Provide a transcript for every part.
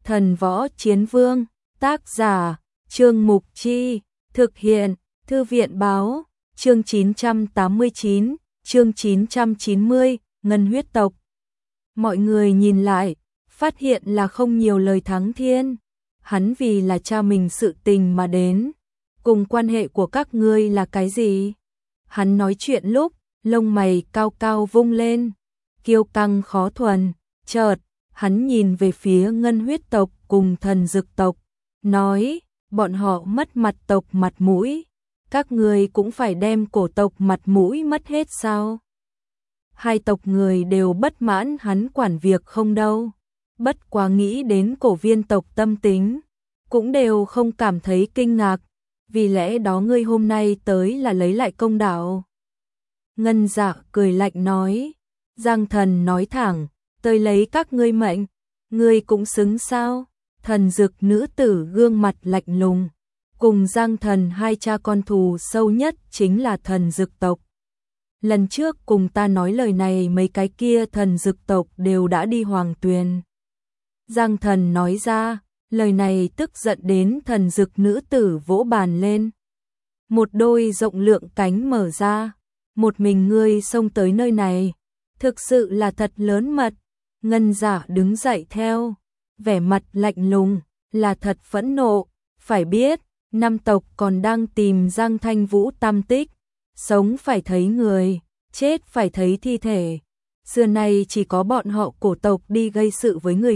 Thần Võ Chiến Vương, tác giả, Trương Mục Chi, thực hiện, Thư viện báo, chương 989, chương 990, Ngân huyết tộc. Mọi người nhìn lại, phát hiện là không nhiều lời Thắng Thiên. Hắn vì là cha mình sự tình mà đến. Cùng quan hệ của các ngươi là cái gì? Hắn nói chuyện lúc, lông mày cao cao vung lên, kiêu căng khó thuần, chợt, hắn nhìn về phía Ngân huyết tộc cùng Thần Dực tộc, nói, bọn họ mất mặt tộc mặt mũi, các ngươi cũng phải đem cổ tộc mặt mũi mất hết sao? Hai tộc người đều bất mãn hắn quản việc không đâu, bất quá nghĩ đến cổ viên tộc tâm tính, cũng đều không cảm thấy kinh ngạc, vì lẽ đó ngươi hôm nay tới là lấy lại công đạo. Ngân Dạ cười lạnh nói, Giang Thần nói thẳng, tôi lấy các ngươi mệnh, ngươi cũng xứng sao? Thần Dực nữ tử gương mặt lạnh lùng, cùng Giang Thần hai cha con thù sâu nhất chính là Thần Dực tộc. Lần trước cùng ta nói lời này mấy cái kia Thần Dực tộc đều đã đi Hoàng Tuyền. Giang Thần nói ra, lời này tức giận đến Thần Dực nữ tử vỗ bàn lên. Một đôi rộng lượng cánh mở ra, một mình ngươi xông tới nơi này, thực sự là thật lớn mật. Ngân Dạ đứng dậy theo, vẻ mặt lạnh lùng, là thật phẫn nộ, phải biết, năm tộc còn đang tìm Giang Thanh Vũ tam tích, sống phải thấy người, chết phải thấy thi thể. Xưa nay chỉ có bọn họ cổ tộc đi gây sự với người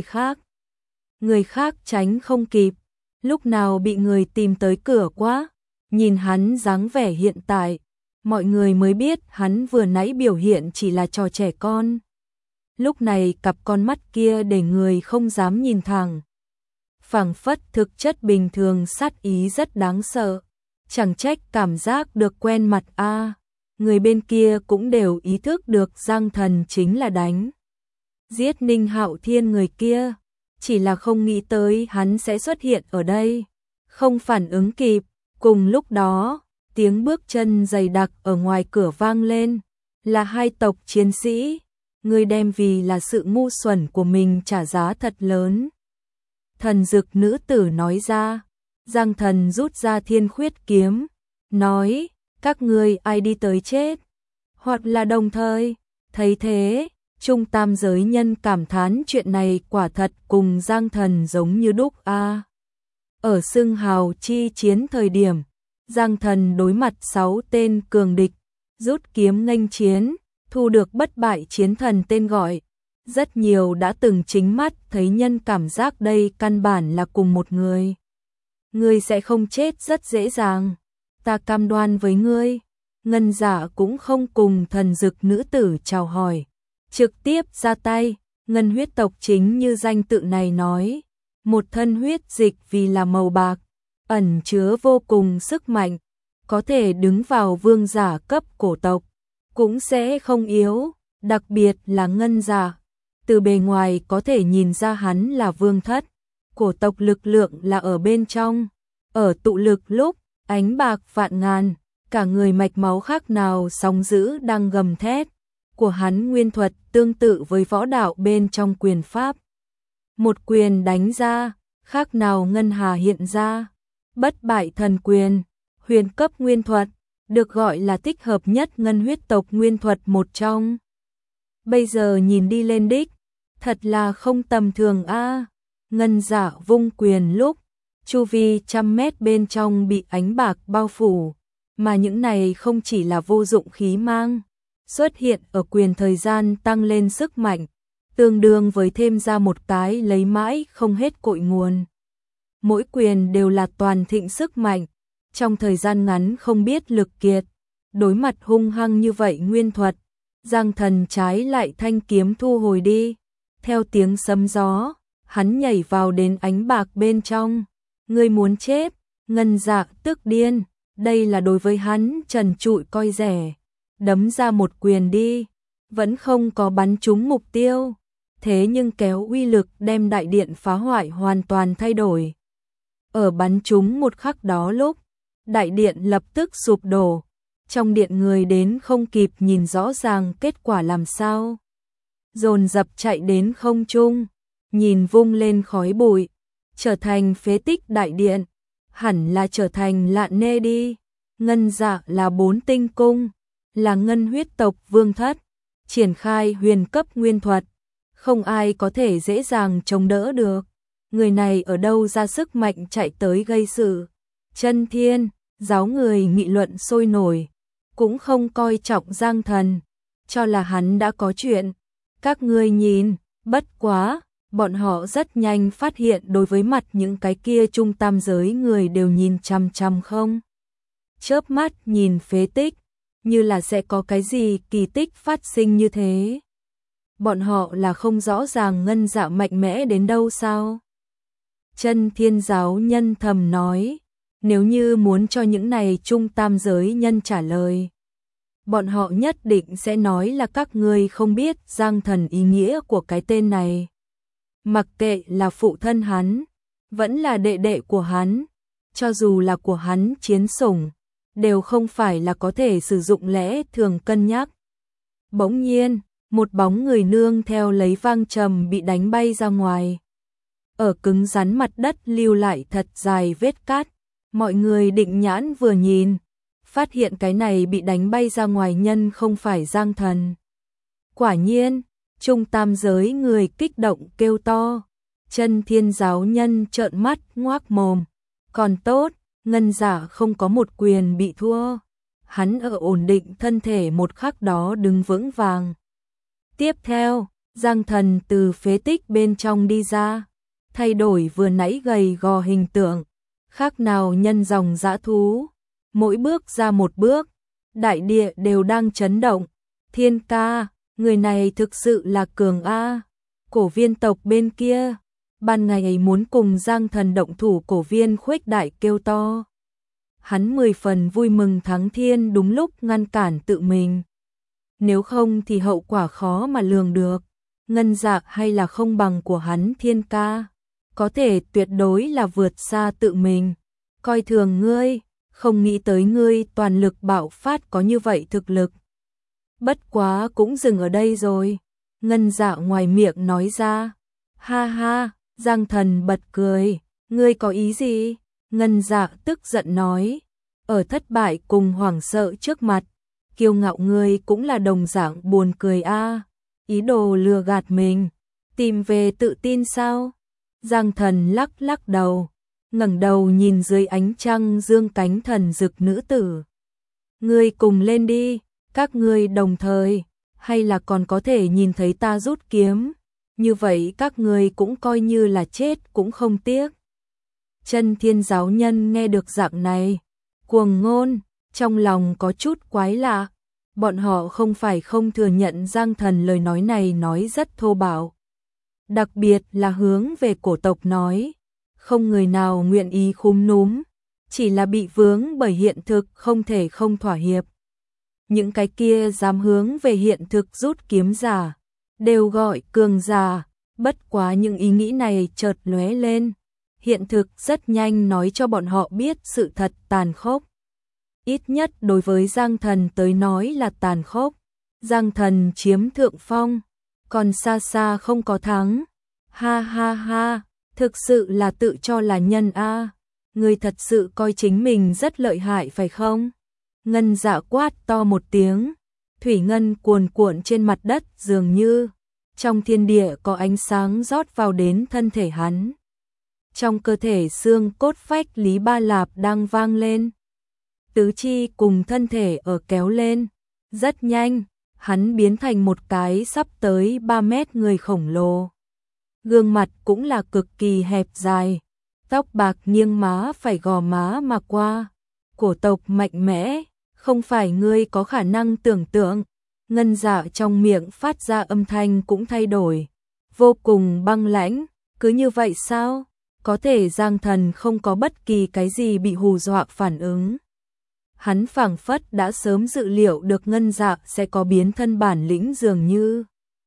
khác tránh không kịp, lúc nào bị người tìm tới cửa quá. Nhìn hắn dáng vẻ hiện tại, mọi người mới biết hắn vừa nãy biểu hiện chỉ là trò trẻ con. Lúc này cặp con mắt kia để người không dám nhìn thẳng. Phảng phất thực chất bình thường, sát ý rất đáng sợ. Chẳng trách cảm giác được quen mặt a. Người bên kia cũng đều ý thức được Giang Thần chính là đánh giết Ninh Hạo Thiên người kia, chỉ là không nghĩ tới hắn sẽ xuất hiện ở đây, không phản ứng kịp. Cùng lúc đó, tiếng bước chân dày đặc ở ngoài cửa vang lên, là hai tộc chiến sĩ, người đem vì là sự ngu xuẩn của mình trả giá thật lớn. Thần Dực nữ tử nói ra, Giang Thần rút ra Thiên Khuyết kiếm, nói, các ngươi ai đi tới chết, hoặc là đồng thời. Thấy thế, Trung Tam giới nhân cảm thán chuyện này quả thật cùng Giang Thần giống như đúc a. Ở xưng hào chi chiến thời điểm, Giang Thần đối mặt 6 tên cường địch, rút kiếm nghênh chiến, thu được bất bại chiến thần tên gọi. Rất nhiều đã từng chính mắt thấy nhân cảm giác đây căn bản là cùng một người. Ngươi sẽ không chết rất dễ dàng, ta cam đoan với ngươi. Ngân Dạ cũng không cùng Thần Dực nữ tử chào hỏi, trực tiếp ra tay. Ngân huyết tộc chính như danh tự này nói, một thân huyết dịch vì là màu bạc, ẩn chứa vô cùng sức mạnh, có thể đứng vào vương giả cấp cổ tộc, cũng sẽ không yếu, đặc biệt là Ngân Dạ. Từ bề ngoài có thể nhìn ra hắn là vương thất, cổ tộc lực lượng là ở bên trong, ở tụ lực lúc, ánh bạc vạn ngàn, cả người mạch máu khác nào sóng dữ đang gầm thét, của hắn nguyên thuật tương tự với võ đạo bên trong quyền pháp. Một quyền đánh ra, khác nào ngân hà hiện ra, bất bại thần quyền, huyền cấp nguyên thuật, được gọi là thích hợp nhất ngân huyết tộc nguyên thuật một trong. Bây giờ nhìn đi lên đích, thật là không tầm thường a. Ngân Dạ vung quyền lúc, chu vi 100 mét bên trong bị ánh bạc bao phủ, mà những này không chỉ là vô dụng khí mang, xuất hiện ở quyền thời gian tăng lên sức mạnh, tương đương với thêm ra một cái lấy mãi không hết cội nguồn. Mỗi quyền đều là toàn thịnh sức mạnh, trong thời gian ngắn không biết lực kiệt. Đối mặt hung hăng như vậy nguyên thuật, Giang Thần trái lại thanh kiếm thu hồi đi. Theo tiếng sấm gió, hắn nhảy vào đến ánh bạc bên trong. Ngươi muốn chết? Ngân Dạ tức điên, đây là đối với hắn trần trụi coi rẻ. Đấm ra một quyền đi, vẫn không có bắn trúng mục tiêu, thế nhưng kéo uy lực đem đại điện phá hoại hoàn toàn thay đổi. Ở bắn trúng một khắc đó lúc, đại điện lập tức sụp đổ, trong điện người đến không kịp nhìn rõ ràng kết quả làm sao. Dồn dập chạy đến không trung, nhìn vung lên khói bụi, trở thành phế tích đại điện, hẳn là trở thành lạn nê đi. Ngân Dạ là 4 tinh cung, là ngân huyết tộc vương thất, triển khai huyền cấp nguyên thuật, không ai có thể dễ dàng chống đỡ được. Người này ở đâu ra sức mạnh chạy tới gây sự? Chân Thiên, giáo người nghị luận sôi nổi, cũng không coi trọng Giang Thần, cho là hắn đã có chuyện. Các ngươi nhìn, bất quá, bọn họ rất nhanh phát hiện đối với mặt những cái kia trung tam giới người đều nhìn chằm chằm không. Chớp mắt nhìn phế tích, như là sẽ có cái gì kỳ tích phát sinh như thế. Bọn họ là không rõ ràng Ngân Dạ mạnh mẽ đến đâu sao? Chân Thiên giáo nhân thầm nói, nếu như muốn cho những này trung tam giới nhân trả lời, bọn họ nhất định sẽ nói là các ngươi không biết Giang Thần ý nghĩa của cái tên này. Mặc kệ là phụ thân hắn, vẫn là đệ đệ của hắn, cho dù là của hắn chiến sủng, đều không phải là có thể sử dụng lẽ thường cân nhắc. Bỗng nhiên, một bóng người nương theo lấy vang trầm bị đánh bay ra ngoài. Ở cứng rắn mặt đất lưu lại thật dài vết cát, mọi người định nhãn vừa nhìn, phát hiện cái này bị đánh bay ra ngoài nhân không phải Giang Thần. Quả nhiên, trung tam giới người kích động kêu to, Chân Thiên giáo nhân trợn mắt ngoác mồm, còn tốt, Ngân Dạ không có một quyền bị thua, hắn ở ổn định thân thể một khắc đó đứng vững vàng. Tiếp theo, Giang Thần từ phế tích bên trong đi ra, thay đổi vừa nãy gầy gò hình tượng, khác nào nhân dòng dã thú, mỗi bước ra một bước, đại địa đều đang chấn động. Thiên ca, người này thực sự là cường a. Cổ Viên tộc bên kia, ban ngày muốn cùng Giang Thần động thủ, Cổ Viên khuếch đại kêu to. Hắn 10 phần vui mừng thắng thiên đúng lúc ngăn cản tự mình. Nếu không thì hậu quả khó mà lường được. Ngân Dạ hay là không bằng của hắn Thiên ca, có thể tuyệt đối là vượt xa tự mình. Coi thường ngươi, không nghĩ tới ngươi toàn lực bạo phát có như vậy thực lực. Bất quá cũng dừng ở đây rồi. Ngân Dạ ngoài miệng nói ra. Ha ha, Giang Thần bật cười. Ngươi có ý gì? Ngân Dạ tức giận nói. Ở thất bại cùng hoảng sợ trước mặt, kiêu ngạo ngươi cũng là đồng dạng buồn cười a. Ý đồ lừa gạt mình, tìm về tự tin sao? Giang Thần lắc lắc đầu, ngẩng đầu nhìn dưới ánh trăng dương cánh thần dực nữ tử. Ngươi cùng lên đi, các ngươi đồng thời, hay là còn có thể nhìn thấy ta rút kiếm, như vậy các ngươi cũng coi như là chết cũng không tiếc. Chân Thiên giáo nhân nghe được dạng này, cuồng ngôn, trong lòng có chút quái lạ. Bọn họ không phải không thừa nhận Giang Thần lời nói này nói rất thô bạo. Đặc biệt là hướng về cổ tộc nói, không người nào nguyện ý khúm núm, chỉ là bị vướng bởi hiện thực không thể không thỏa hiệp. Những cái kia dám hướng về hiện thực rút kiếm giả, đều gọi cường giả, bất quá những ý nghĩ này chợt lóe lên. Hiện thực rất nhanh nói cho bọn họ biết sự thật tàn khốc. Ít nhất đối với Giang Thần tới nói là tàn khốc. Giang Thần chiếm thượng phong, còn xa xa không có thắng. Ha ha ha, thực sự là tự cho là nhân a. Người thật sự coi chính mình rất lợi hại phải không? Ngân Dạ quát to một tiếng, thủy ngân cuồn cuộn trên mặt đất dường như trong thiên địa có ánh sáng rót vào đến thân thể hắn. Trong cơ thể xương cốt phách Lý Ba Lạp đang vang lên. Tứ chi cùng thân thể ở kéo lên. Rất nhanh, hắn biến thành một cái sắp tới 3 mét người khổng lồ. Gương mặt cũng là cực kỳ hẹp dài. Tóc bạc nghiêng má phải gò má mà qua. Cổ tộc mạnh mẽ, không phải ngươi có khả năng tưởng tượng. Ngân Dạ trong miệng phát ra âm thanh cũng thay đổi. Vô cùng băng lãnh, cứ như vậy sao? Có thể Giang Thần không có bất kỳ cái gì bị hù dọa phản ứng. Hắn phảng phất đã sớm dự liệu được Ngân Dạ sẽ có biến thân bản lĩnh dường như.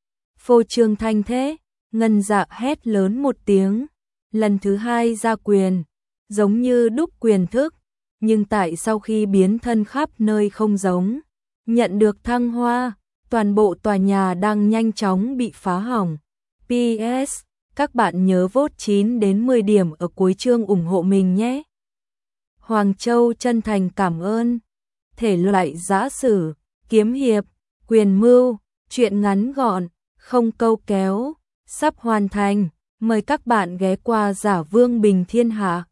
Phô trương thanh thế, Ngân Dạ hét lớn một tiếng, lần thứ hai ra quyền, giống như đúc quyền thức, nhưng tại sau khi biến thân khắp nơi không giống, nhận được thăng hoa, toàn bộ tòa nhà đang nhanh chóng bị phá hỏng. PS, Các bạn nhớ vote 9 đến 10 điểm ở cuối chương ủng hộ mình nhé. Hoàng Châu chân thành cảm ơn. Thể loại giã sử, kiếm hiệp, quyền mưu, truyện ngắn gọn, không câu kéo, sắp hoàn thành. Mời các bạn ghé qua Giả Vương Bình Thiên Hạ.